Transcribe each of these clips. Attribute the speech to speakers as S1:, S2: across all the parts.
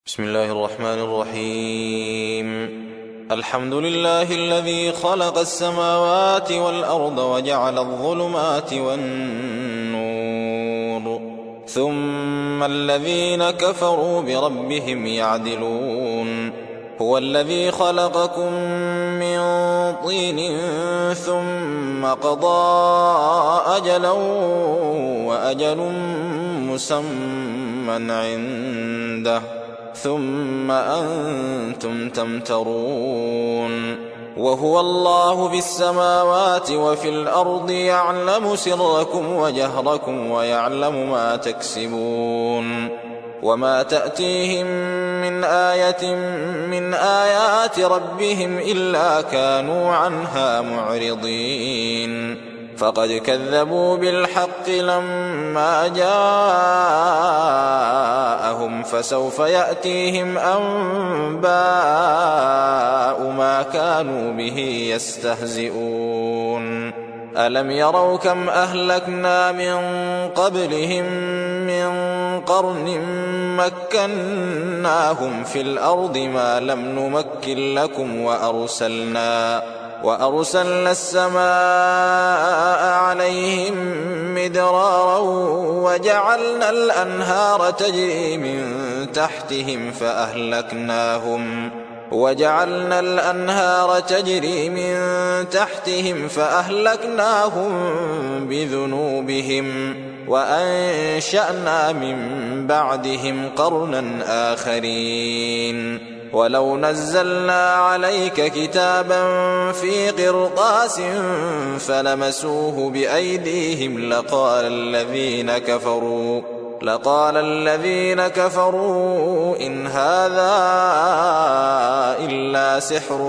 S1: بسم الله الرحمن الرحيم. الحمد لله الذي خلق السماوات والأرض وجعل الظلمات والنور ثم الذين كفروا بربهم يعدلون. هو الذي خلقكم من طين ثم قضى أجلا وأجل مسمى عنده ثم أنتم تمترون. وهو الله في السماوات وفي الأرض يعلم سركم وجهركم ويعلم ما تكسبون. وما تأتيهم من آية من آيات ربهم إلا كانوا عنها معرضين. فقد كذبوا بالحق لما جاءهم فسوف يأتيهم أنباء ما كانوا به يستهزئون. ألم يروا كم أهلكنا من قبلهم من قرن مكناهم في الأرض ما لم نمكن لكم وأرسلنا السماء عليهم مدرارا وجعلنا الأنهار تجري من تحتهم فأهلكناهم بذنوبهم وأنشأنا من بعدهم قرنا آخرين. ولو نزلنا عليك كتابا في قرطاس فلمسوه بأيديهم لقال الذين كفروا إن هذا إلا سحر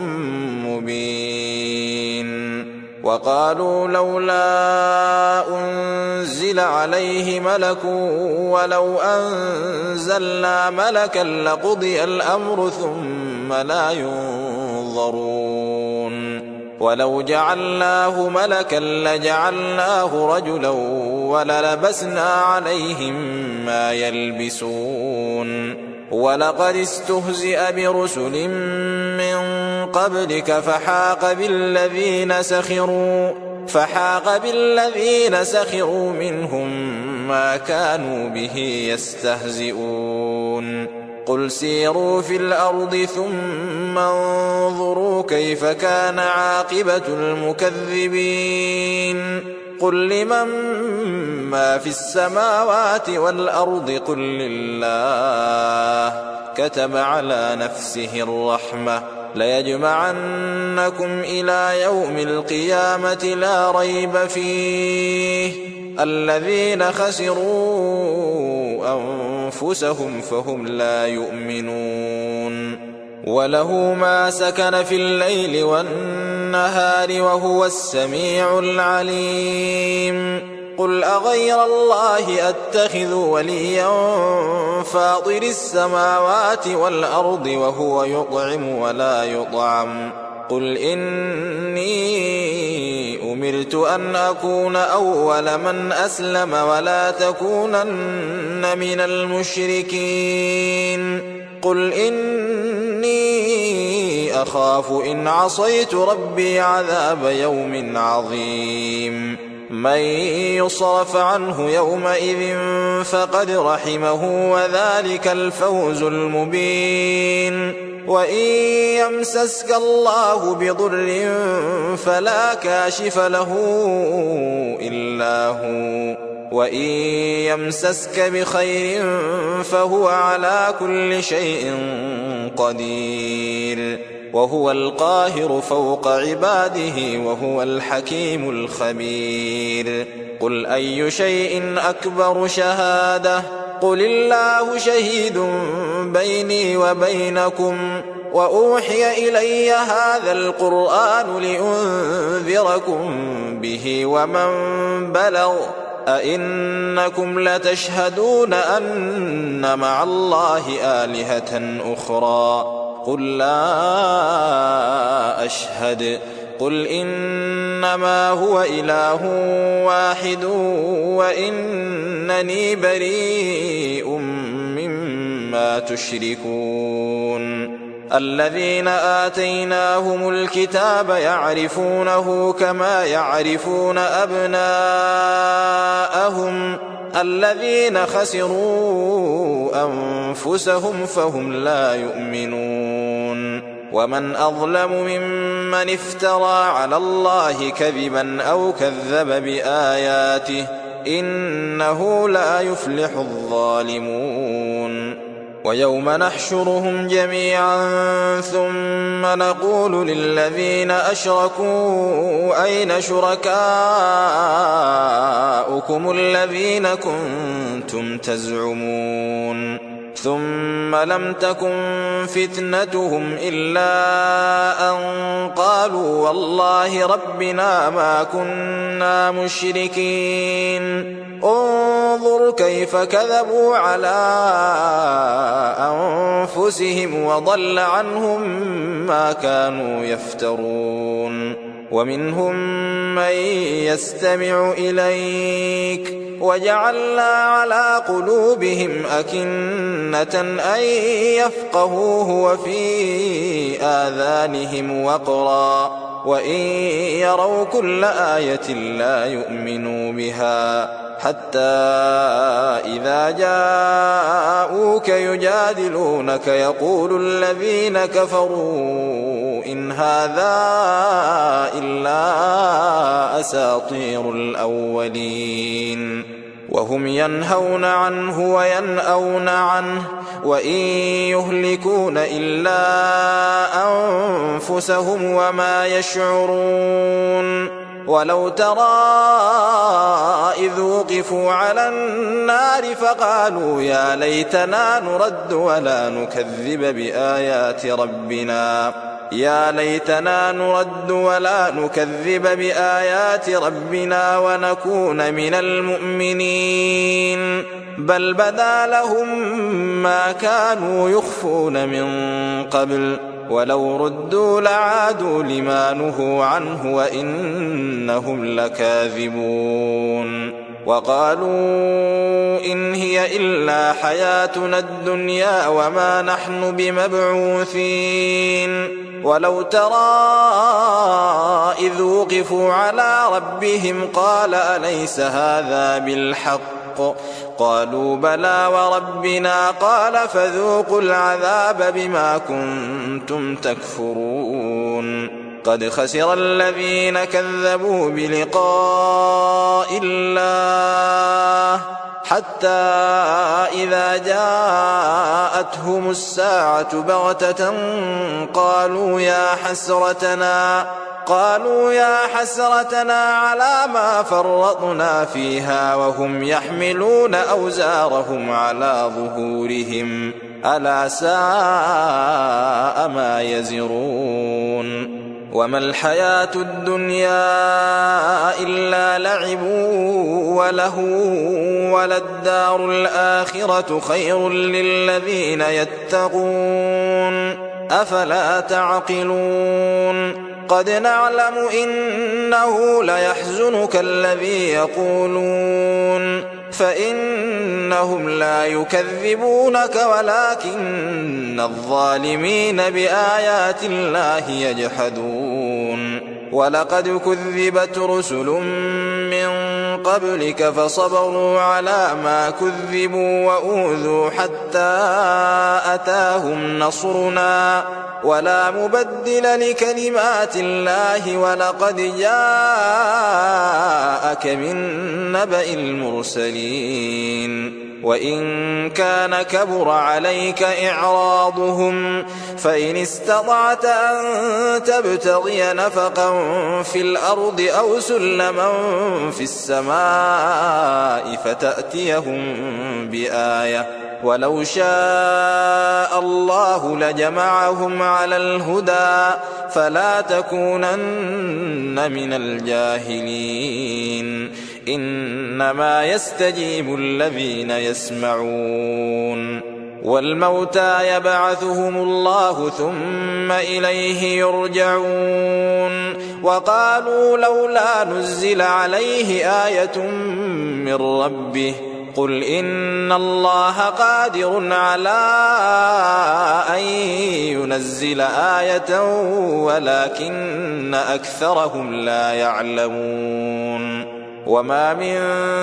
S1: مبين. وقالوا لولا أنزل عليه ملك ولو أنزلنا ملكا لقضي الأمر ثم لا ينظرون. ولو جعلناه ملكا لجعلناه رجلا وللبسنا عليهم ما يلبسون. ولقد استهزئ برسل من قبلك فحاق بالذين سخروا منهم ما كانوا به يستهزئون. قل سيروا في الأرض ثم انظروا كيف كان عاقبة المكذبين. قل لمن ما في السماوات والأرض قل لله كتب على نفسه الرحمة ليجمعنكم إلى يوم القيامة لا ريب فيه. الذين خسروا أنفسهم فهم لا يؤمنون. وله ما سكن في الليل والنهار وهو السميع العليم. قل أغير الله أتخذ وليا فاطر السماوات والأرض وهو يطعم ولا يطعم. قل إني أمرت أن أكون أول من أسلم ولا تكونن من المشركين. قل إني أخاف إن عصيت ربي عذاب يوم عظيم. من يصرف عنه يومئذ فقد رحمه وذلك الفوز المبين. وإن يمسسك الله بضر فلا كاشف له إلا هو وإن يمسسك بخير فهو على كل شيء قدير. وهو القاهر فوق عباده وهو الحكيم الخبير. قل أي شيء أكبر شهادة قل الله شهيد بيني وبينكم وأوحي إلي هذا القرآن لأنذركم به ومن بلغ أئنكم لتشهدون أن مع الله آلهة أخرى قل لا أشهد قل إنما هو إله واحد وإنني بريء مما ما تشركون الذين آتيناهم الكتاب يعرفونه كما يعرفون أبناءهم الذين خسروا أنفسهم فهم لا يؤمنون ومن أظلم ممن افترى على الله كذبا أو كذب بآياته إنه لا يفلح الظالمون ويوم نحشرهم جميعا ثم نقول للذين أشركوا أين شركاؤكم الذين كنتم تزعمون ثم لم تكن فتنتهم إلا أن قالوا والله ربنا ما كنا مشركين انظر كيف كذبوا على أنفسهم وضل عنهم ما كانوا يفترون ومنهم من يستمع إليك وجعلنا على قلوبهم أكنة أن يفقهوه وفي آذانهم وقرا وإن يروا كل آية لا يؤمنوا بها حتى إذا جاءوك يجادلونك يقول الذين كفروا إن هذا إلا أساطير الأولين وهم ينهون عنه وينأون عنه وإن يهلكون إلا أنفسهم وما يشعرون ولو ترى إذ وقفوا على النار فقالوا يا ليتنا نرد ولا نكذب بآيات ربنا ونكون من المؤمنين بل بدا لهم ما كانوا يخفون من قبل ولو ردوا لعادوا لما نهوا عنه وإنهم لكاذبون وقالوا إن هي إلا حياتنا الدنيا وما نحن بمبعوثين ولو ترى إذ وقفوا على ربهم قال أليس هذا بالحق قالوا بلى وربنا قال فذوقوا العذاب بما كنتم تكفرون قد خسر الذين كذبوا بلقاء الله حتى إذا جاءتهم الساعة بغتة قالوا يا حسرتنا على ما فرطنا فيها وهم يحملون أوزارهم على ظهورهم ألا ساء ما يزرون وما الحياة الدنيا إلا لعب ولهو وللدار الآخرة خير للذين يتقون أفلا تعقلون قد نعلم إنه ليحزنك الذي يقولون فإنهم لا يكذبونك ولكن الظالمين بآيات الله يجحدون ولقد كذبت رسل من قبلك فصبروا على ما كذبوا وأوذوا حتى أتاهم نصرنا ولا مبدل لكلمات الله ولقد جاءك من نبأ المرسلين وإن كان كبر عليك إعراضهم فإن استطعت أن تبتغي نفقا في الأرض أو سلما في السماء فتأتيهم بآية ولو شاء الله لجمعهم على الهدى فلا تكونن من الجاهلين إنما يستجيب الذين يسمعون والموتى يبعثهم الله ثم إليه يرجعون وقالوا لولا نزل عليه آية من ربه قل إن الله قادر على أن ينزل آية ولكن أكثرهم لا يعلمون وما من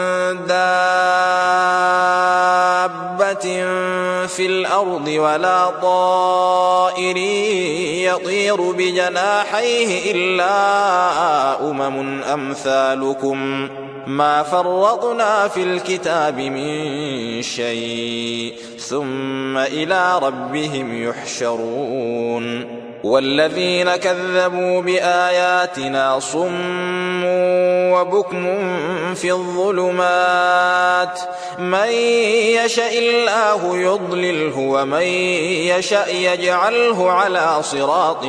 S1: دابة في الأرض ولا طائر يطير بجناحيه إلا أمم أمثالكم ما فرطنا في الكتاب من شيء ثم إلى ربهم يحشرون والذين كذبوا بآياتنا صم وبكم في الظلمات من يشاء الله يضلله ومن يشاء يجعله على صراط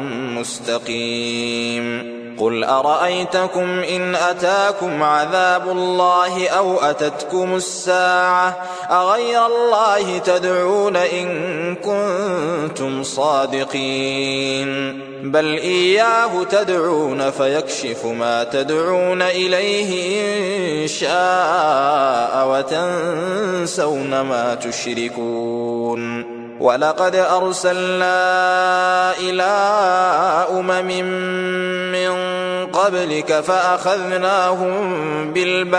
S1: مستقيم قل أرأيتكم إن أتاكم عذاب الله أو أتتكم الساعة أغير الله تدعون إن كنتم صادقين بل إياه تدعون فيكشف ما تدعون إليه إن شاء وتنسون ما تشركون ولقد أرسلنا إلى أمم من قبلك فأخذناهم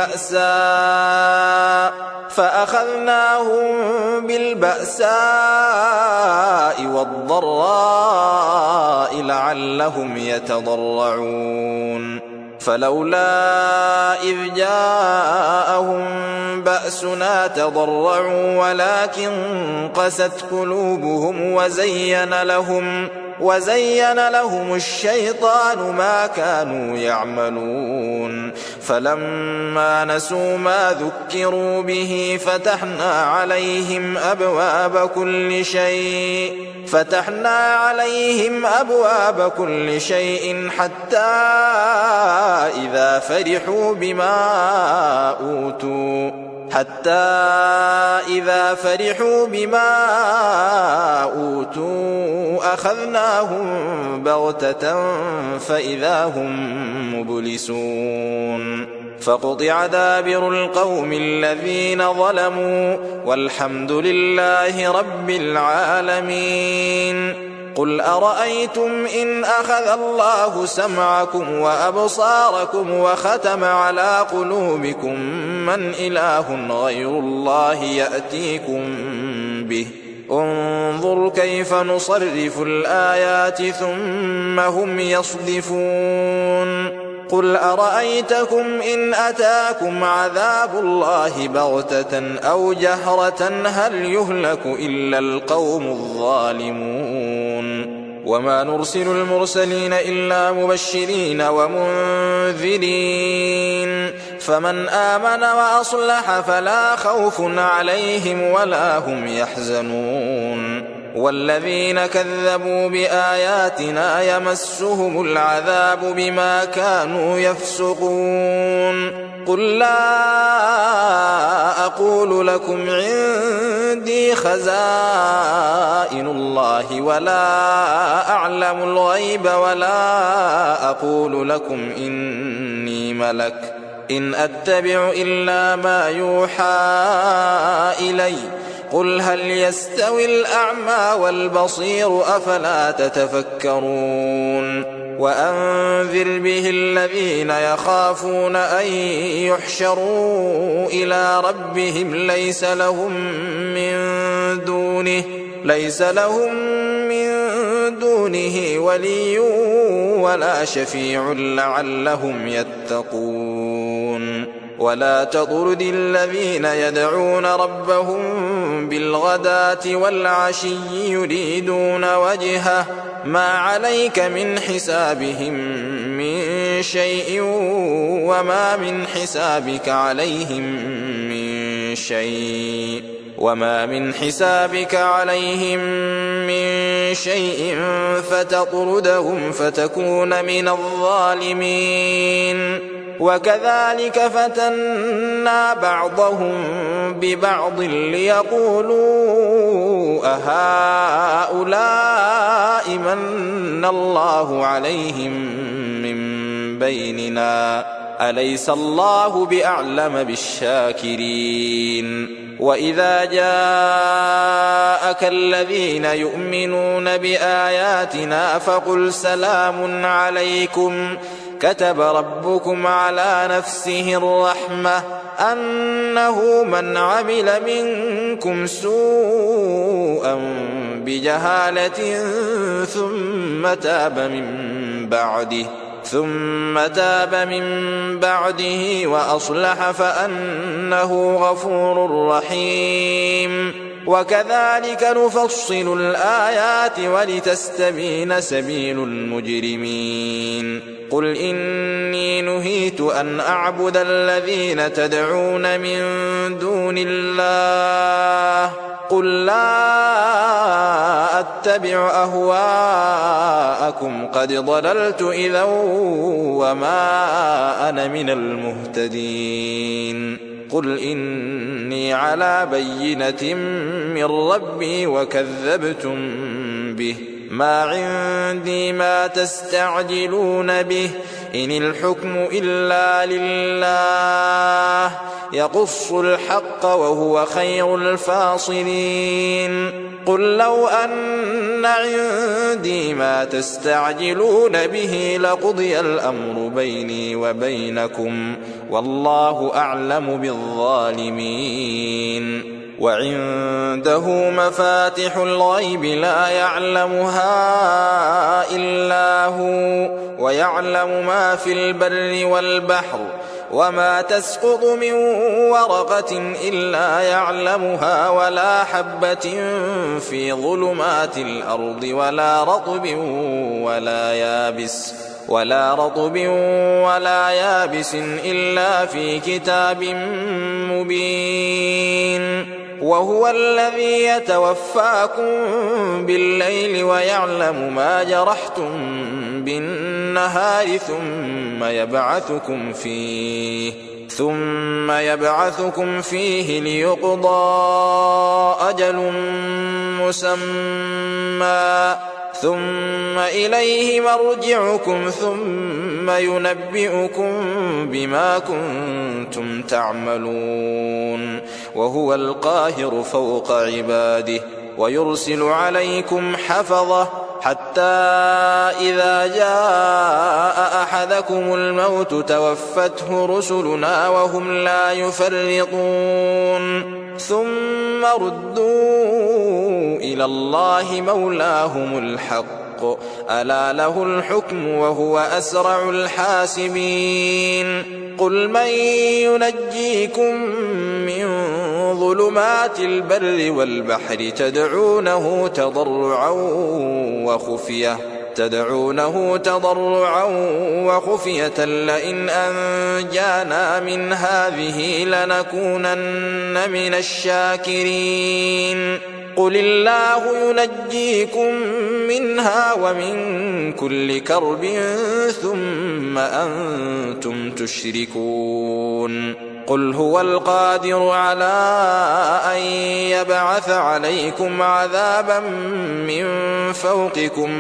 S1: بالبأساء والضراء لعلهم يتضرعون فلولا إذ جاءهم بأسنا تضرعوا ولكن قست قلوبهم وزين لهم الشيطان ما كانوا يعملون فلما نسوا ما ذكروا به فتحنا عليهم أبواب كل شيء حتى إذا فرحوا بما أوتوا أخذناهم بغتة فإذا هم مبلسون فقطع دابر القوم الذين ظلموا والحمد لله رب العالمين قل أرأيتم إن أخذ الله سمعكم وأبصاركم وختم على قلوبكم من إله غير الله يأتيكم به انظر كيف نصرف الآيات ثم هم يصدفون قل أرأيتكم إن أتاكم عذاب الله بغتة أو جهرة هل يهلك إلا القوم الظالمون وما نرسل المرسلين إلا مبشرين ومنذرين فمن آمن وأصلح فلا خوف عليهم ولا هم يحزنون والذين كذبوا بآياتنا يمسهم العذاب بما كانوا يفسقون قل لا أقول لكم عندي خزائن الله ولا أعلم الغيب ولا أقول لكم إني ملك إن أتبع إلا ما يوحى إلي قل هل يستوي الأعمى والبصير أفلا تتفكرون وأنذر به الذين يخافون أن يحشروا إلى ربهم ليس لهم من دونه ولي ولا شفيع لعلهم يتقون ولا تطرد الذين يدعون ربهم بالغداة والعشي يريدون وجهه ما عليك من حسابهم من شيء وما من حسابك عليهم من شيء فتطردهم فتكون من الظالمين وكذلك فتنا بعضهم ببعض ليقولوا أهؤلاء من الله عليهم من بيننا أليس الله بأعلم بالشاكرين وإذا جاءك الذين يؤمنون بآياتنا فقل سلام عليكم كتب ربكم على نفسه الرحمة أنه من عمل منكم سوءا بجهالة ثم تاب من بعده وأصلح فأنه غفور رحيم وكذلك نفصل الآيات ولتستبين سبيل المجرمين قل إني نهيت أن أعبد الذين تدعون من دون الله قل لا أتبع أهواءكم قد ضللت إذا وما أنا من المهتدين قل إني على بينة من ربي وكذبتم به ما عندي ما تستعجلون به إن الحكم إلا لله يقص الحق وهو خير الفاصلين قل لو أن عندي ما تستعجلون به لقضي الأمر بيني وبينكم والله أعلم بالظالمين وعنده مفاتح الغيب لا يعلمها إلا هو ويعلم ما في البر والبحر وما تسقط من ورقة إلا يعلمها ولا حبة في ظلمات الأرض ولا رطب ولا يابس إلا في كتاب مبين وهو الذي يتوفاكم بالليل ويعلم ما جرحتم بالنهار ثم يبعثكم فيه ليقضى أجل مسمى ثم إليه مرجعكم ثم ينبئكم بما كنتم تعملون وهو القاهر فوق عباده ويرسل عليكم حفظة حتى إذا جاء أحدكم الموت توفته رسلنا وهم لا يفرطون ثم ردوا إلى الله مولاهم الحق ألا له الحكم وهو أسرع الحاسبين قل من ينجيكم من ظلمات البر والبحر تدعونه تضرعا وخفية لئن أنجانا من هذه لنكونن من الشاكرين قل الله ينجيكم منها ومن كل كرب ثم أنتم تشركون قل هو القادر على أن يبعث عليكم عذابا من فوقكم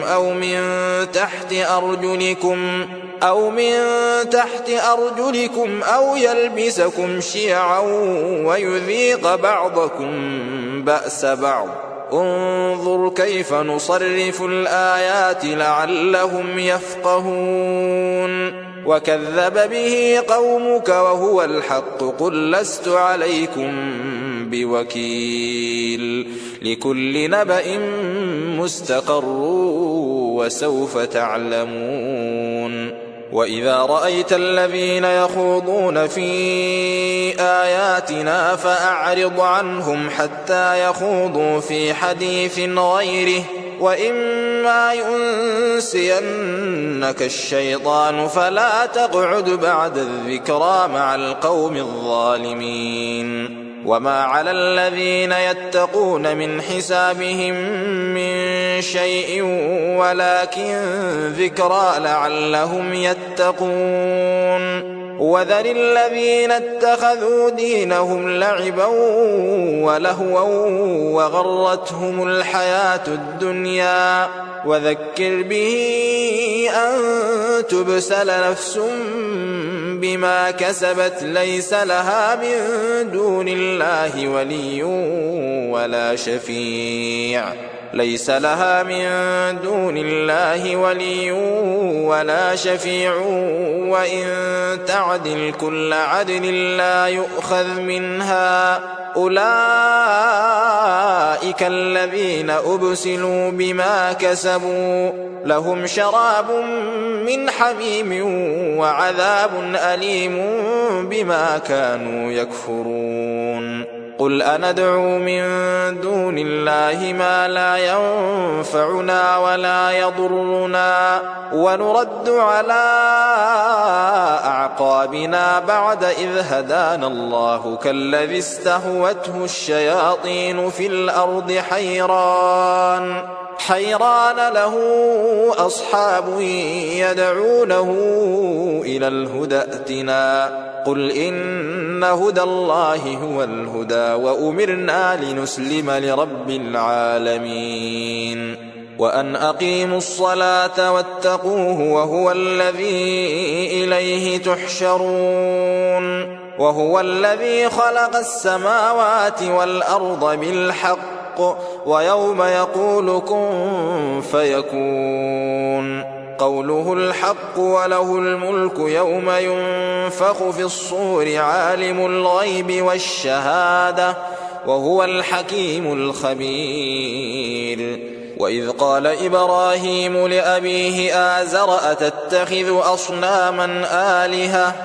S1: أو من تحت أرجلكم أو يلبسكم شيعا ويذيق بعضكم بأس بعض انظر كيف نصرف الآيات لعلهم يفقهون وكذب به قومك وهو الحق قل لست عليكم بوكيل لكل نبأ مستقر وسوف تعلمون وإذا رأيت الذين يخوضون في آياتنا فأعرض عنهم حتى يخوضوا في حديث غيره وإما ينسينك الشيطان فلا تقعد بعد الذكرى مع القوم الظالمين وما على الذين يتقون من حسابهم من شيء ولكن ذكرى لعلهم يتقون وذر الذين اتخذوا دينهم لعبا ولهوا وغرتهم الحياة الدنيا وذكر به أن تبسل نفس بما كسبت ليس لها من دون الله ولي ولا شفيع وإن تعدل كل عدل لا يؤخذ منها أولئك الذين أبسلوا بما كسبوا لهم شراب من حميم وعذاب أليم بما كانوا يكفرون قل أندعو من دون الله ما لا ينفعنا ولا يضرنا ونرد على أعقابنا بعد إذ هدانا الله كالذي استهوته الشياطين في الأرض حيران له أصحاب يدعونه إلى الهدى ائتنا قل إن هدى الله هو الهدى وأمرنا لنسلم لرب العالمين وأن أقيموا الصلاة واتقوه وهو الذي إليه تحشرون وهو الذي خلق السماوات والأرض بالحق ويوم يقول كن فيكون قوله الحق وله الملك يوم ينفخ في الصور عالم الغيب والشهادة وهو الحكيم الخبير وإذ قال إبراهيم لأبيه آزر أتتخذ أصناما آلهة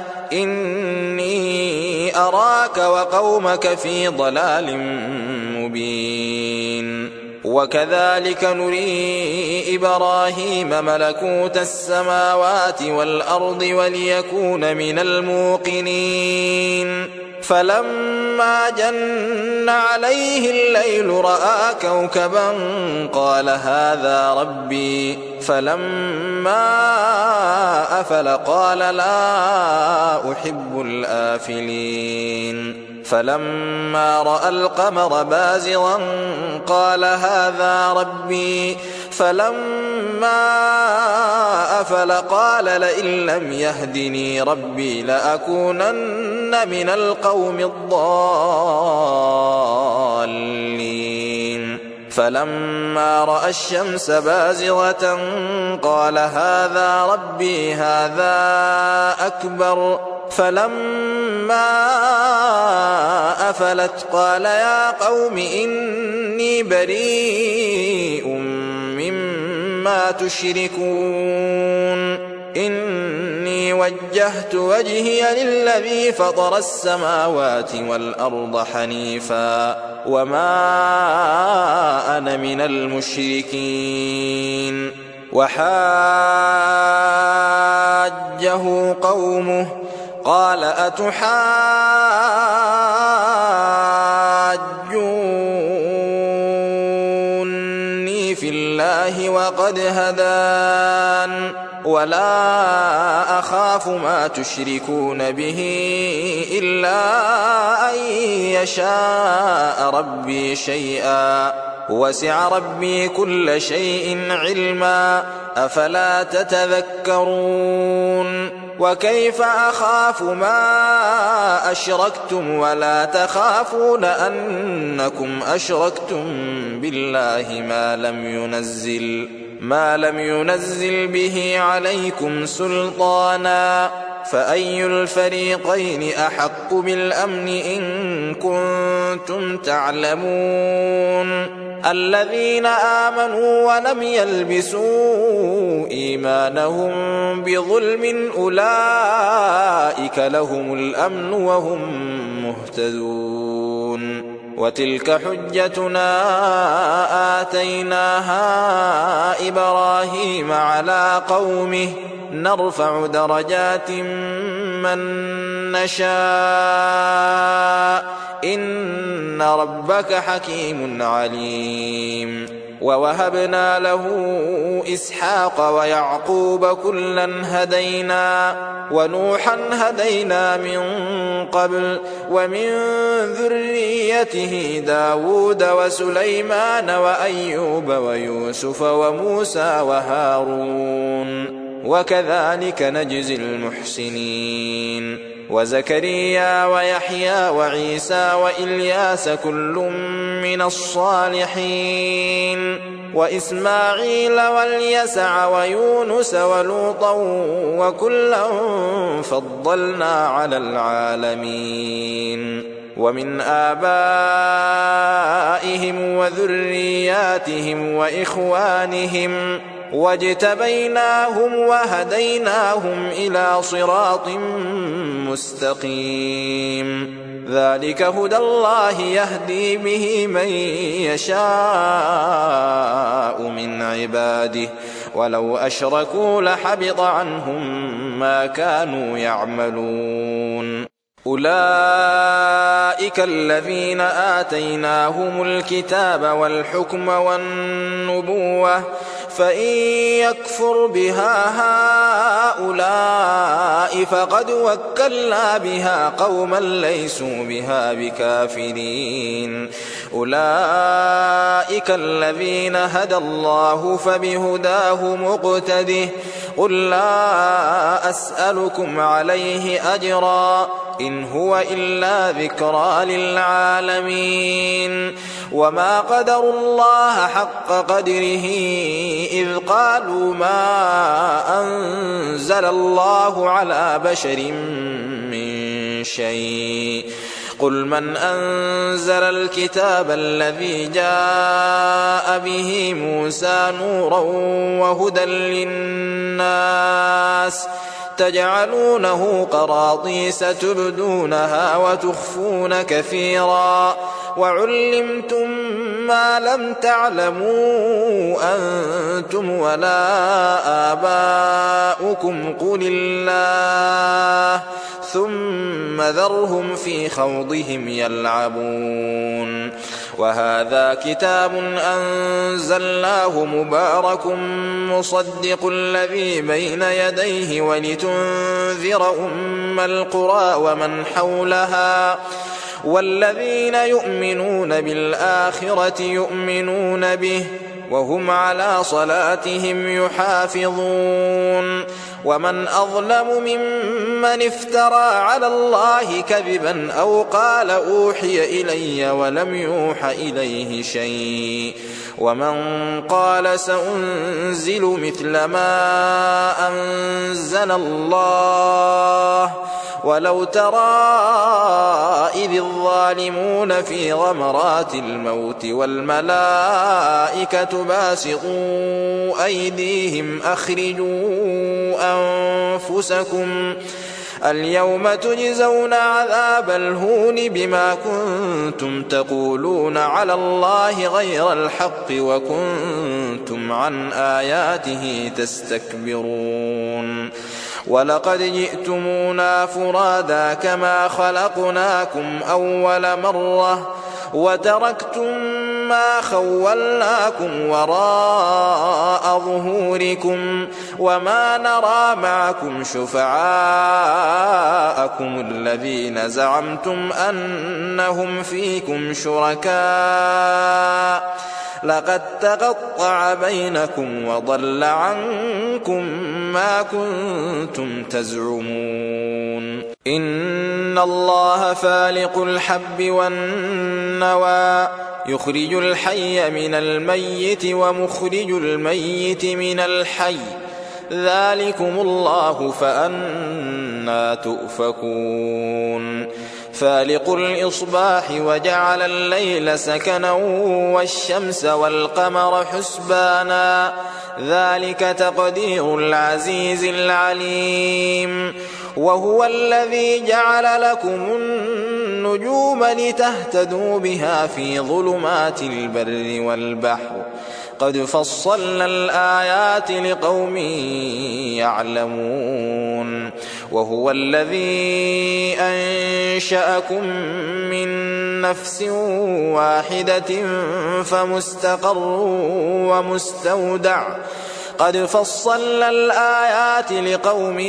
S1: إني أراك وقومك في ضلال مبين وكذلك نري إبراهيم ملكوت السماوات والأرض وليكون من الموقنين فلما جن عليه الليل رأى كوكبا قال هذا ربي فلما أفل قال لا أحب الآفلين فلما رأى القمر بازغا قال هذا ربي فلما أفل قال لئن لم يهدني ربي لأكونن من القوم الضالين فلما رأى الشمس بازغة قال هذا ربي هذا أكبر فلما أفلت قال يا قوم إني بريء مما تشركون إني وجهت وجهي للذي فطر السماوات والأرض حنيفا وما أنا من المشركين وحاجه قومه قال أتحاجوني في الله وقد هدان ولا أخاف ما تشركون به إلا أن يشاء ربي شيئا وسع ربي كل شيء علما أفلا تتذكرون وكيف أخاف ما أشركتم ولا تخافون أنكم أشركتم بالله ما لم ينزل به عليكم سلطانا فأي الفريقين أحق بالأمن إن كنتم تعلمون الذين آمنوا ولم يلبسوا إيمانهم بظلم أولئك لهم الأمن وهم مهتدون وتلك حجتنا آتيناها إبراهيم على قومه نرفع درجات من نشاء إن ربك حكيم عليم ووهبنا له إسحاق ويعقوب كلا هدينا ونوحا هدينا من قبل ومن ذريته داود وسليمان وأيوب ويوسف وموسى وهارون وكذلك نجزي المحسنين وزكريا ويحيى وعيسى وإلياس كل من الصالحين وإسماعيل واليسع ويونس ولوطا وكلا فضلنا على العالمين ومن آبائهم وذرياتهم وإخوانهم واجتبيناهم وهديناهم إلى صراط مستقيم ذلك هدى الله يهدي به من يشاء من عباده ولو أشركوا لحبط عنهم ما كانوا يعملون أولئك الذين آتيناهم الكتاب والحكم والنبوة فإن يكفر بها هؤلاء فقد وكلنا بها قوما ليسوا بها بكافرين أولئك الذين هدى الله فبهداه مقتده قل لا أسألكم عليه أجرا إن هو إلا ذكرى للعالمين وما قدروا الله حق قدره إذ قالوا ما أنزل الله على بشر من شيء قل من أنزل الكتاب الذي جاء به موسى نورا وهدى للناس تجعلونه قراطيس تبدونها وتخفون كثيرا وعلمتم ما لم تعلموا أنتم ولا آباؤكم قل الله ثم ذرهم في خوضهم يلعبون وهذا كتاب أنزلناه مبارك مصدق الذي بين يديه ولتنذر أم القرى ومن حولها والذين يؤمنون بالآخرة يؤمنون به وهم على صلاتهم يحافظون ومن أظلم ممن افترى على الله كذبا أو قال أوحي إلي ولم يوح إليه شيء ومن قال سأنزل مثل ما أنزل الله ولو ترى إذ الظالمون في غمرات الموت والملائكة باسطوا أيديهم أخرجوا أنفسكم اليوم تجزون عذاب الهون بما كنتم تقولون على الله غير الحق وكنتم عن آياته تستكبرون ولقد جئتمونا فرادا كما خلقناكم أول مرة وتركتم ما خولناكم وراء ظهوركم وما نرى معكم شفعاءكم الذين زعمتم أنهم فيكم شركاء لقد تقطع بينكم وضل عنكم ما كنتم تزعمون إن الله فالق الحب والنوى يخرج الحي من الميت ومخرج الميت من الحي ذلكم الله فأنى تؤفكون فالق الإصباح وجعل الليل سكنا والشمس والقمر حسبانا ذلك تقدير العزيز العليم وهو الذي جعل لكم النجوم لتهتدوا بها في ظلمات البر والبحر قد فصلنا الآيات لقوم يعلمون وهو الذي أنشأكم من نفس واحدة فمستقر ومستودع قد فصلنا الآيات لقوم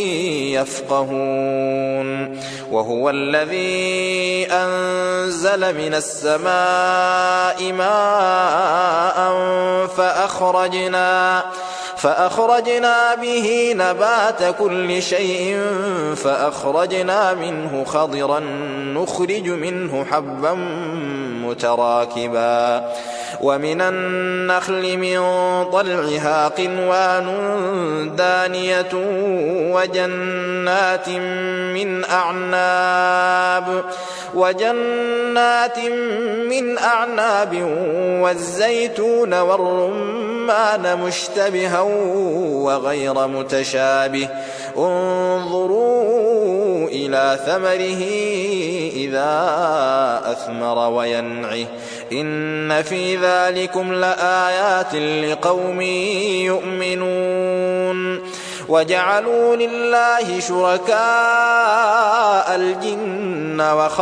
S1: يفقهون وهو الذي أنزل من السماء ماء فأخرجنا به نبات كل شيء فأخرجنا منه خضرا نخرج منه حبا متراكبا ومن النخل من طلعها قنوان دانية وجنات من أعناب والزيتون والرمان مشتبها وغير متشابه انظروا إلى ثمره إذا أثمر وينعه إن في ذلكم لآيات لقوم يؤمنون وجعلوا لله شركاء الجن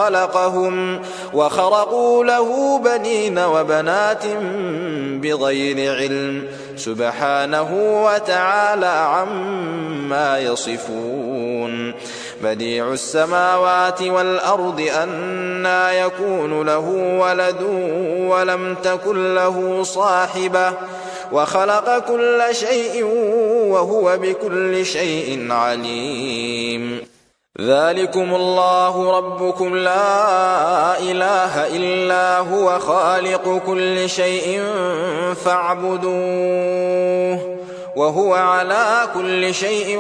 S1: وخرقوا له بنين وبنات بغير علم سبحانه وتعالى عما يصفون بديع السماوات والأرض أنى يكون له ولد ولم تكن له صاحبة وخلق كل شيء وهو بكل شيء عليم ذلكم الله ربكم لا إله إلا هو خالق كل شيء فاعبدوه وهو على كل شيء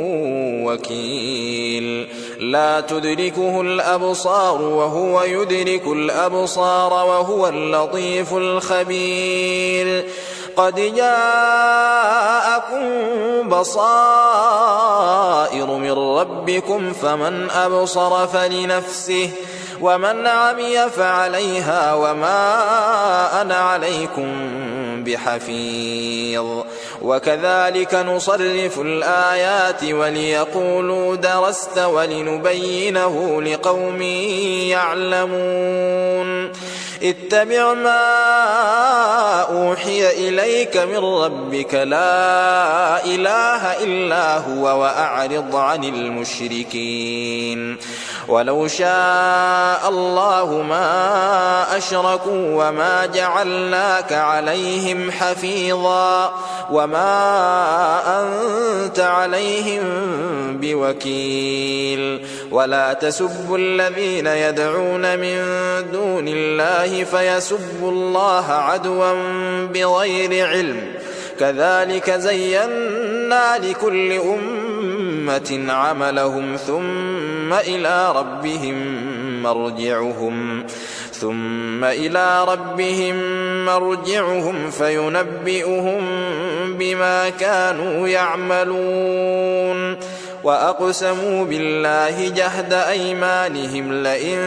S1: وكيل لا تدركه الأبصار وهو يدرك الأبصار وهو اللطيف الخبير قد جاءكم بصائر من ربكم فمن أبصر فلنفسه ومن عمي فعليها وما أنا عليكم بحفيظ وكذلك نصرف الآيات وليقولوا درست ولنبينه لقوم يعلمون اتبع ما أوحي إليك من ربك لا إله إلا هو وأعرض عن المشركين ولو شاء الله ما أشركوا وما جعلناك عليهم حفيظا وما أنت عليهم بوكيل ولا تسبوا الذين يدعون من دون الله فيسبوا الله عدوا بغير علم كذلك زينا لكل أمة عملهم ثم إلى ربهم مرجعهم فينبئهم بما كانوا يعملون وأقسموا بالله جهد أيمانهم لئن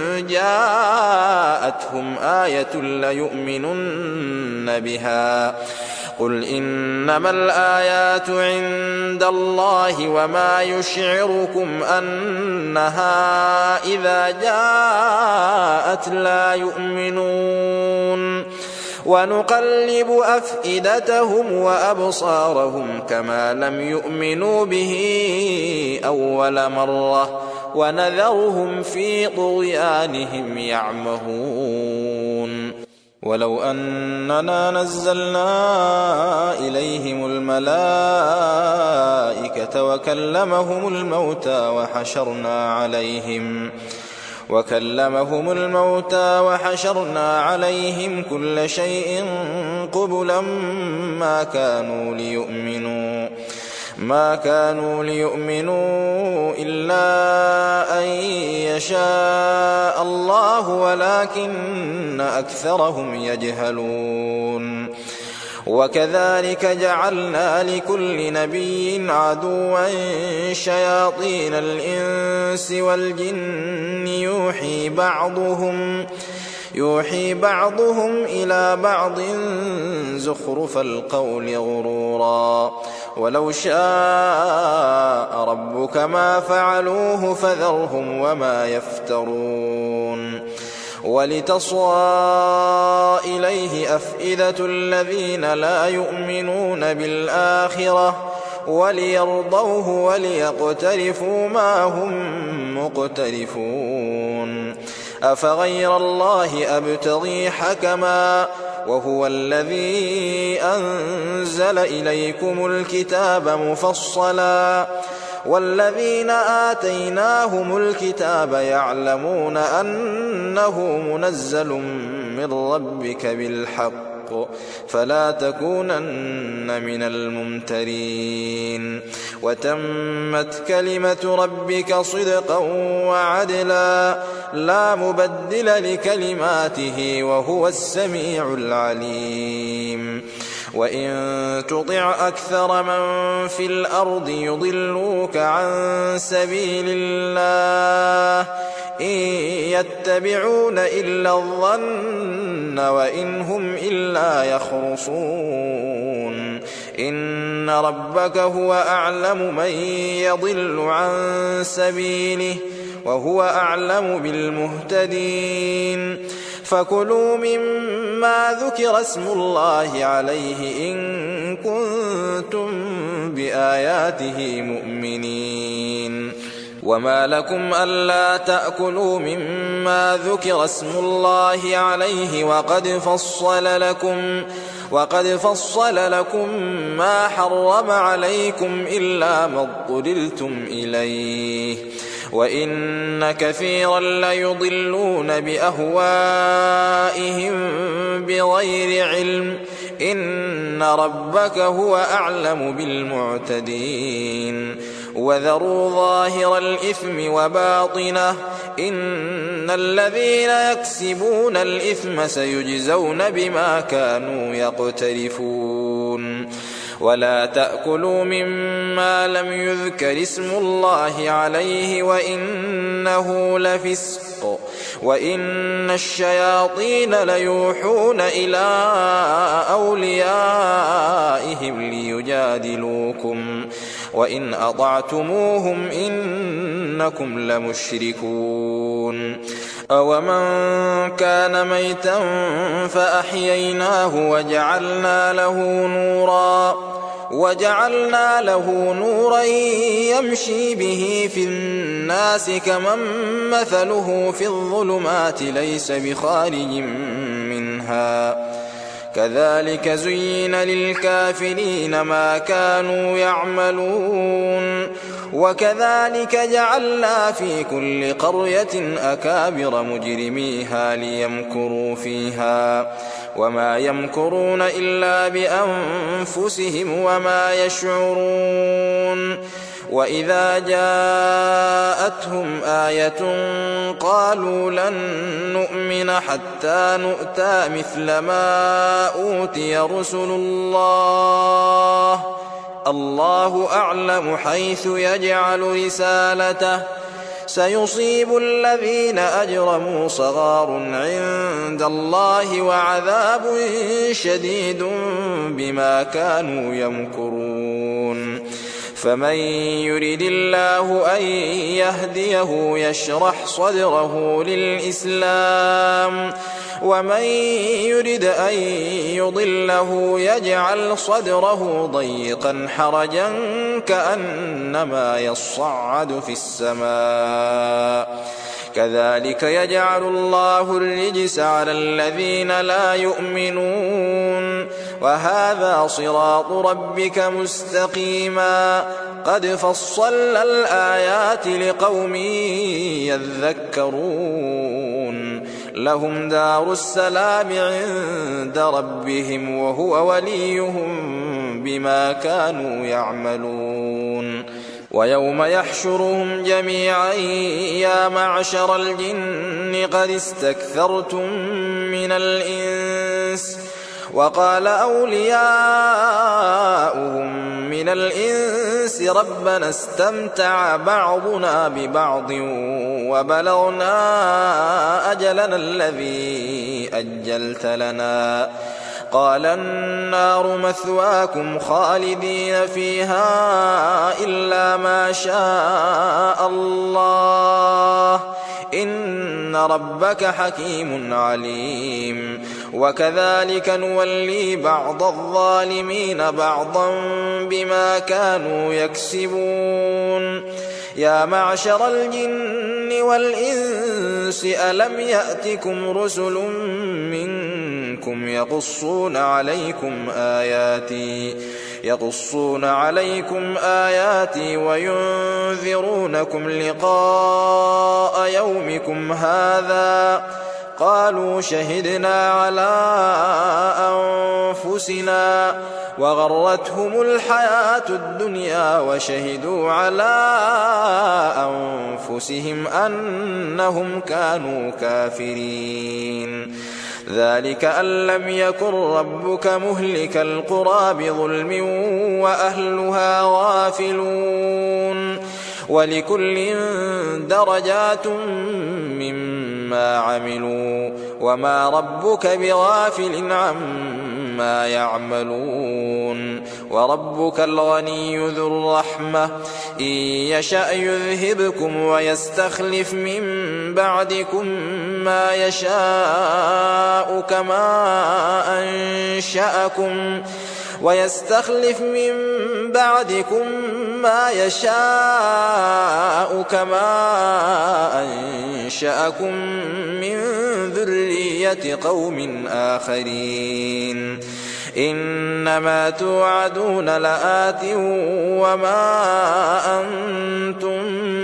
S1: جاءتهم آية ليؤمنن بها قل إنما الآيات عند الله وما يشعركم أنها إذا جاءت لا يؤمنون ونقلب أفئدتهم وأبصارهم كما لم يؤمنوا به أول مرة ونذرهم في طغيانهم يعمهون ولو أننا نزلنا إليهم الملائكة وكلمهم الموتى وحشرنا عليهم كل شيء قبلا ما كانوا ليؤمنوا إلا أن يشاء الله ولكن أكثرهم يجهلون وكذلك جعلنا لكل نبي عدوا شياطين الإنس والجن يوحي بعضهم إلى بعض زخرف القول غرورا ولو شاء ربك ما فعلوه فذرهم وما يفترون ولتصغى إليه أفئدة الذين لا يؤمنون بالآخرة وليرضوه وليقترفوا ما هم مقترفون أفغير الله أبتغي حكما وهو الذي أنزل إليكم الكتاب مفصلا والذين آتيناهم الكتاب يعلمون أنه منزل من ربك بالحق فلا تكونن من الممترين وتمت كلمة ربك صدقا وعدلا لا مبدل لكلماته وهو السميع العليم وإن تطع أكثر من في الأرض يضلوك عن سبيل الله إن يتبعون إلا الظن وإن هم إلا يخرصون إن ربك هو أعلم من يضل عن سبيله وهو أعلم بالمهتدين فكلوا مما ذكر اسم الله عليه إن كنتم بآياته مؤمنين وما لكم ألا تأكلوا مما ذكر اسم الله عليه وقد فصل لكم ما حرم عليكم إلا ما اضطررتم إليه وإن كثيرا ليضلون بأهوائهم بغير علم إن ربك هو أعلم بالمعتدين وذروا ظاهر الإثم وباطنه إن الذين يكسبون الإثم سيجزون بما كانوا يقترفون ولا تأكلوا مما لم يذكر اسم الله عليه وإنه لفسق وإن الشياطين ليوحون إلى أوليائهم ليجادلوكم وإن أطعتموهم إنكم لمشركون أومن كان ميتا فأحييناه وجعلنا له نورا يمشي به في الناس كمن مثله في الظلمات ليس بخارج منها كذلك زين للكافرين ما كانوا يعملون وكذلك جعلنا في كل قرية أكابر مجرميها ليمكروا فيها وما يمكرون إلا بأنفسهم وما يشعرون وإذا جاءتهم آية قالوا لن نؤمن حتى نؤتى مثل ما أوتي رسل الله أعلم حيث يجعل رسالته سيصيب الذين أجرموا صغار عند الله وعذاب شديد بما كانوا يمكرون فمن يرد الله أن يهديه يشرح صدره للإسلام ومن يرد أن يضله يجعل صدره ضيقا حرجا كأنما يصعد في السماء كذلك يجعل الله الرجس على الذين لا يؤمنون وهذا صراط ربك مستقيما قد فصلنا الآيات لقوم يذكرون لهم دار السلام عند ربهم وهو وليهم بما كانوا يعملون ويوم يحشرهم جميعا يا معشر الجن قد استكثرتم من الإنس وقال أولياؤهم من الإنس ربنا استمتع بعضنا ببعض وبلغنا أجلنا الذي أجلت لنا قال النار مثواكم خالدين فيها إلا ما شاء الله إن ربك حكيم عليم وكذلك نولي بعض الظالمين بعضا بما كانوا يكسبون يا معشر الجن والإنس ألم يأتكم رسل منكم يقصون عليكم آياتي وينذرونكم لقاء يومكم هذا قالوا شهدنا على أنفسنا وغرتهم الحياة الدنيا وشهدوا على أنفسهم أنهم كانوا كافرين ذلك أن لم يكن ربك مهلك القرى بظلم وأهلها غافلون ولكل درجات مما عملوا وما ربك بغافل عما يعملون وربك الغني ذو الرحمة إن يشأ يذهبكم ويستخلف من بعدكم ما يشاء كما أنشأكم من ذرية قوم آخرين إنما توعدون لآت وما أنتم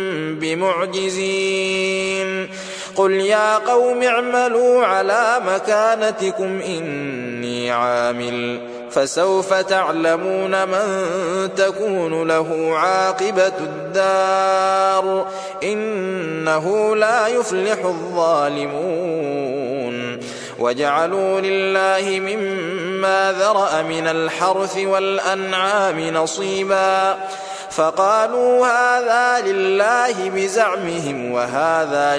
S1: بمعجزين قل يا قوم اعملوا على مكانتكم إني عامل فسوف تعلمون من تكون له عاقبة الدار إنه لا يفلح الظالمون وجعلوا لله مما ذرأ من الحرث والأنعام نصيبا فقالوا هذا لله بزعمهم وهذا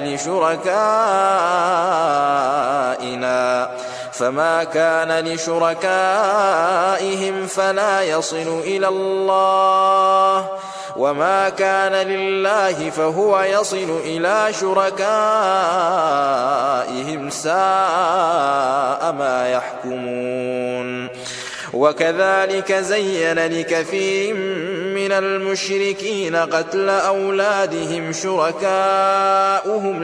S1: لشركائنا فما كان لشركائهم فلا يصل إلى الله وما كان لله فهو يصل إلى شركائهم ساء ما يحكمون وكذلك زين لكثير من المشركين قتل أولادهم شركاؤهم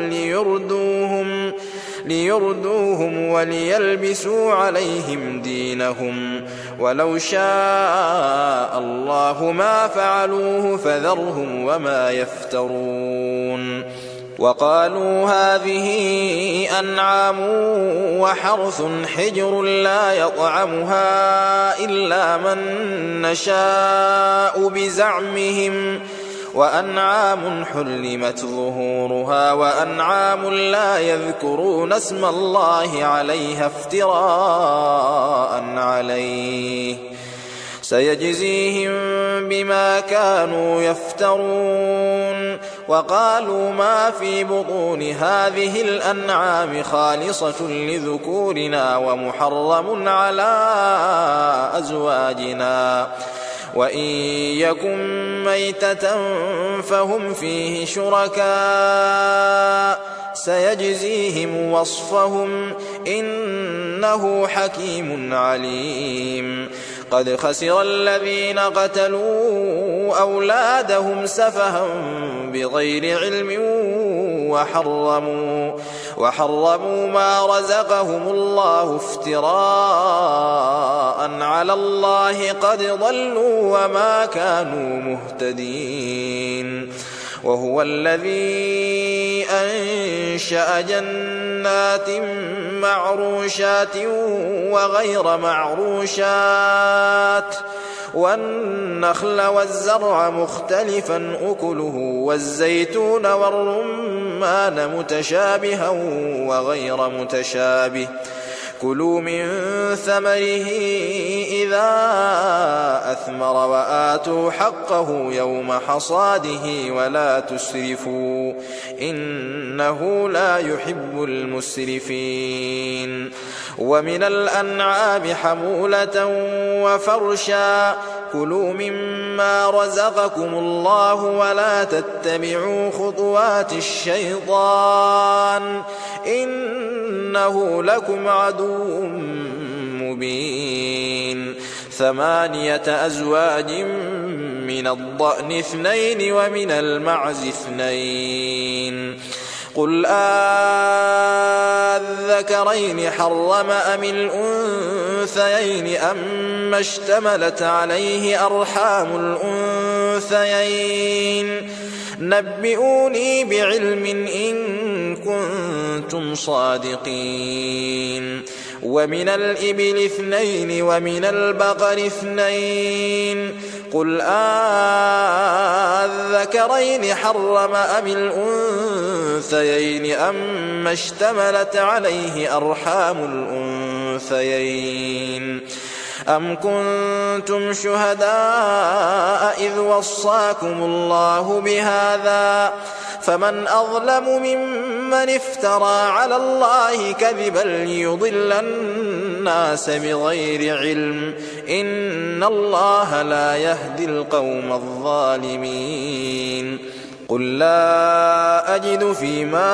S1: ليردوهم وليلبسوا عليهم دينهم ولو شاء الله ما فعلوه فذرهم وما يفترون وقالوا هذه أنعام وحرث حجر لا يطعمها إلا من نشاء بزعمهم وأنعام حرمت ظهورها وأنعام لا يذكرون اسم الله عليها افتراء عليه سيجزيهم بما كانوا يفترون وقالوا ما في بطون هذه الأنعام خالصة لذكورنا ومحرم على أزواجنا وإن يكن ميتة فهم فيه شركاء سيجزيهم وصفهم إنه حكيم عليم قد خسر الذين قتلوا أولادهم سفها بغير علم وحرموا ما رزقهم الله افتراء على الله قد ضلوا وما كانوا مهتدين وهو الذي أنشأ جنات معروشات وغير معروشات والنخل والزرع مختلفا أكله والزيتون والرمان متشابها وغير متشابه كلوا من ثمره إذا أثمر وآتوا حقه يوم حصاده ولا تسرفوا إنه لا يحب المسرفين ومن الأنعام حمولة وفرشا كلوا مما رزقكم الله ولا تتبعوا خطوات الشيطان إنه لكم عدو مبين 8 أزواج من الضأن 2 ومن المعز 2 قل أذكرين حرم أم الأنثيين أما اشتملت عليه أرحام الأنثيين نبئوني بعلم إن كنتم صادقين ومن الإبل 2 ومن البقر 2 قل أذكرين حرم أم الأنثيين أما اشتملت عليه أرحام الأنثيين أم كنتم شهداء إذ وصاكم الله بهذا فمن أظلم ممن افترى على الله كذبا ليضل الناس بغير علم إن الله لا يهدي القوم الظالمين قل لا أجد فيما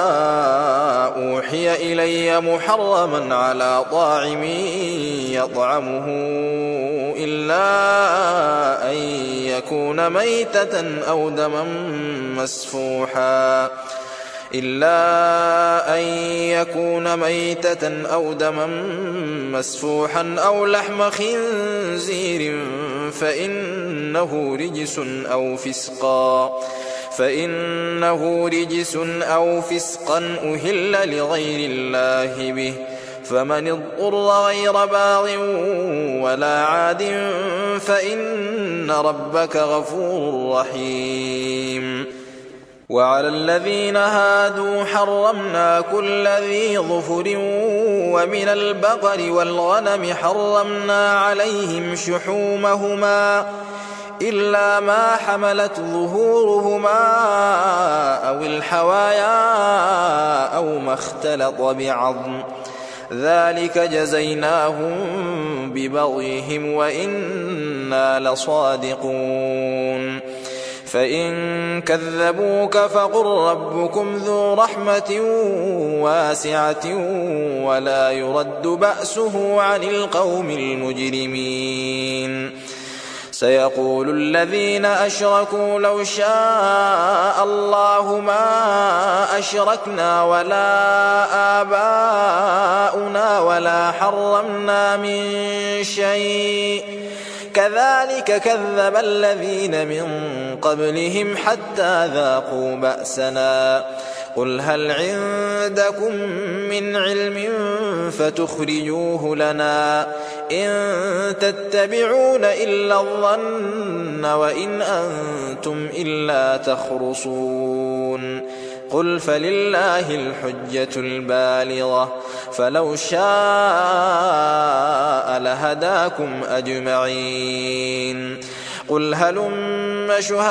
S1: أوحي إلي محرما على طاعم يطعمه إلا أن يكون ميتة أو دما مسفوحا أو لحم خنزير فإنه رجس أو فسقا أهل لغير الله به فمن اضطر غير باغ ولا عاد فإن ربك غفور رحيم وعلى الذين هادوا حرمنا كل ذي ظفر ومن البقر والغنم حرمنا عليهم شحومهما إلا ما حملت ظهورهما أو الحوايا أو ما اختلط بعظم ذلك جزيناهم ببغيهم وإنا لصادقون فإن كذبوك فقل ربكم ذو رحمة واسعة ولا يرد بأسه عن القوم المجرمين سيقول الذين أشركوا لو شاء الله ما أشركنا ولا آباؤنا ولا حرمنا من شيء كذلك كذب الذين من قبلهم حتى ذاقوا بأسنا قل هل عندكم من علم فتخرجوه لنا إن تتبعون إلا الظن وإن أنتم إلا تخرصون قل فلله الحجة البالغة فلو شاء لهداكم أجمعين قل هلم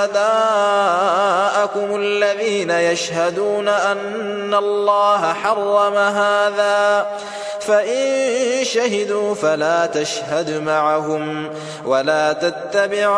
S1: شهداءكم الذين يشهدون أن الله حرم هذا فإن شهدوا فلا تشهد معهم ولا تتبع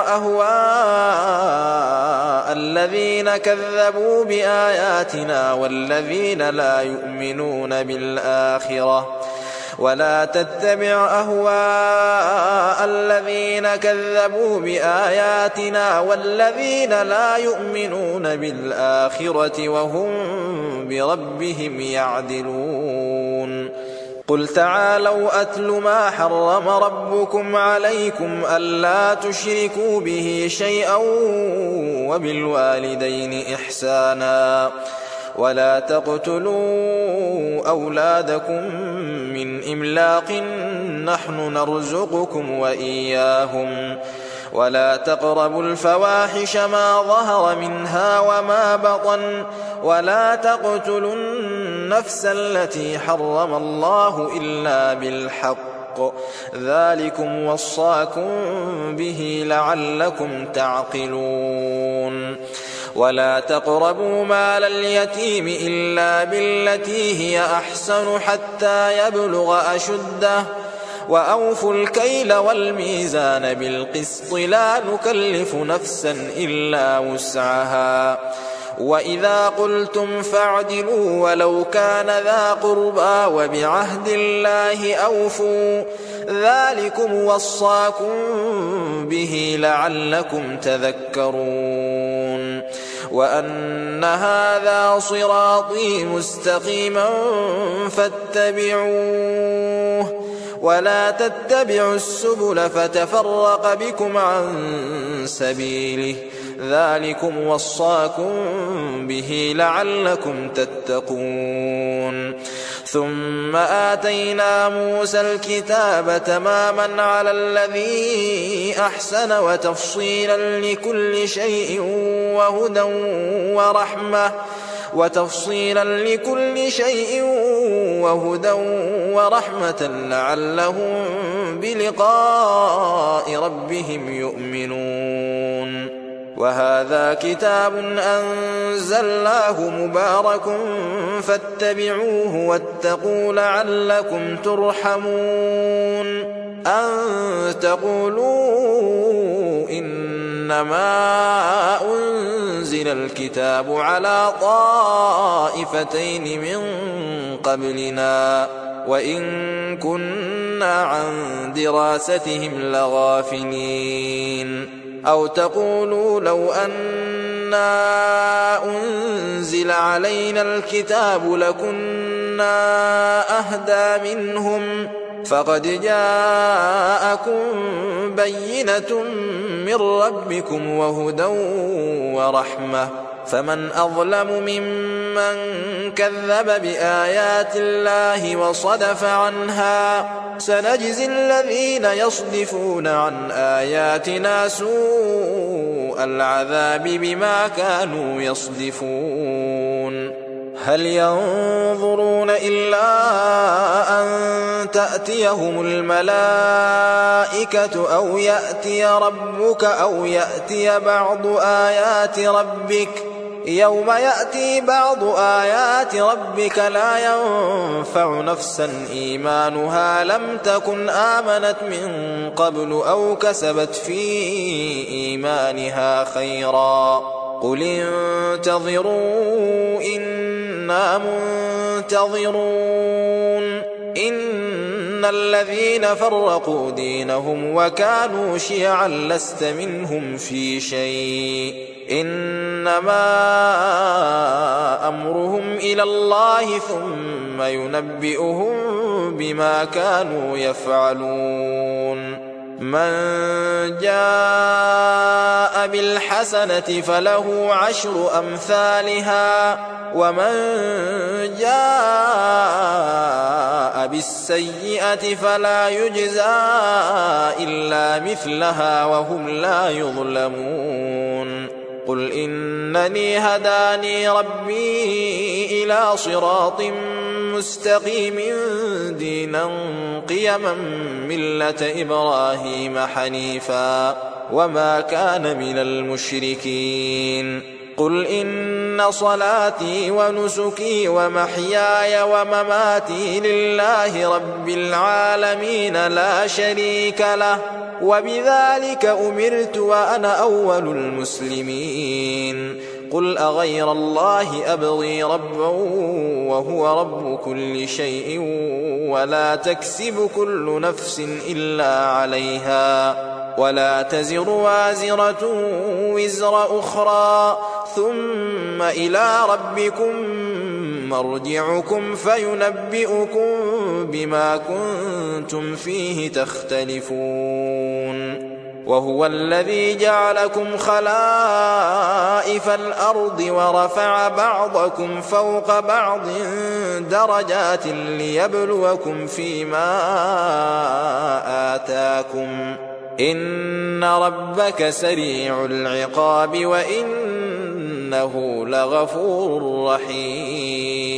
S1: أهواء الذين كذبوا بآياتنا والذين لا يؤمنون بالآخرة ولا تتبع أهواء الذين كذبوا بآياتنا والذين لا يؤمنون بالآخرة وهم بربهم يعدلون قل تعالوا أتل ما حرم ربكم عليكم ألا تشركوا به شيئا وبالوالدين إحسانا ولا تقتلوا أولادكم من إملاق نحن نرزقكم وإياهم ولا تقربوا الفواحش ما ظهر منها وما بطن ولا تقتلوا النفس التي حرم الله إلا بالحق بالحق ذلكم وصاكم به لعلكم تعقلون ولا تقربوا مال اليتيم إلا بالتي هي أحسن حتى يبلغ أشده وأوفوا الكيل والميزان بالقسط لا نكلف نفسا إلا وسعها وإذا قلتم فاعدلوا ولو كان ذا قربى وبعهد الله أوفوا ذلكم وصاكم به لعلكم تذكرون وأن هذا صراطي مستقيما فاتبعوه ولا تتبعوا السبل فتفرق بكم عن سبيله ذلكم وصاكم به لعلكم تتقون ثم آتينا موسى الكتاب تماما على الذي أحسن وتفصيلا لكل شيء وهدى ورحمة لعلهم بلقاء ربهم يؤمنون وهذا كتاب أنزلناه مبارك فاتبعوه واتقوا لعلكم ترحمون أن تقولوا إنما أنزل الكتاب على طائفتين من قبلنا وإن كنا عن دراستهم لغافلين أو تقولوا لو أنا أنزل علينا الكتاب لكنا أهدى منهم فقد جاءكم بينة من ربكم وهدى ورحمة فمن أظلم ممن كذب بآيات الله وصدف عنها سنجزي الذين يصدفون عن آياتنا سوء العذاب بما كانوا يصدفون هل ينظرون إلا أن تأتيهم الملائكة أو يأتي ربك أو يأتي بعض آيات ربك يوم يأتي بعض آيات ربك لا ينفع نفسا إيمانها لم تكن آمنت من قبل أو كسبت في إيمانها خيرا قل انتظروا إنا منتظرون إن الذين فرقوا دينهم وكانوا شيعا لست منهم في شيء إنما أمرهم إلى الله ثم ينبئهم بما كانوا يفعلون من جاء بالحسنة فله عشر أمثالها ومن جاء بالسيئة فلا يجزى إلا مثلها وهم لا يظلمون قل إنني هداني ربي إلى صراط مستقيم دينا قيما ملة إبراهيم حنيفا وما كان من المشركين قل إن صلاتي ونسكي ومحياي ومماتي لله رب العالمين لا شريك له وبذلك أمرت وأنا أول المسلمين قل أغير الله أبغي ربا وهو رب كل شيء ولا تكسب كل نفس إلا عليها ولا تزر وازرة وزر أخرى ثم إلى ربكم مرجعكم فينبئكم بما كنتم فيه تختلفون وهو الذي جعلكم خلائف الأرض ورفع بعضكم فوق بعض درجات ليبلوكم فيما آتاكم إن ربك سريع العقاب وإنه لغفور رحيم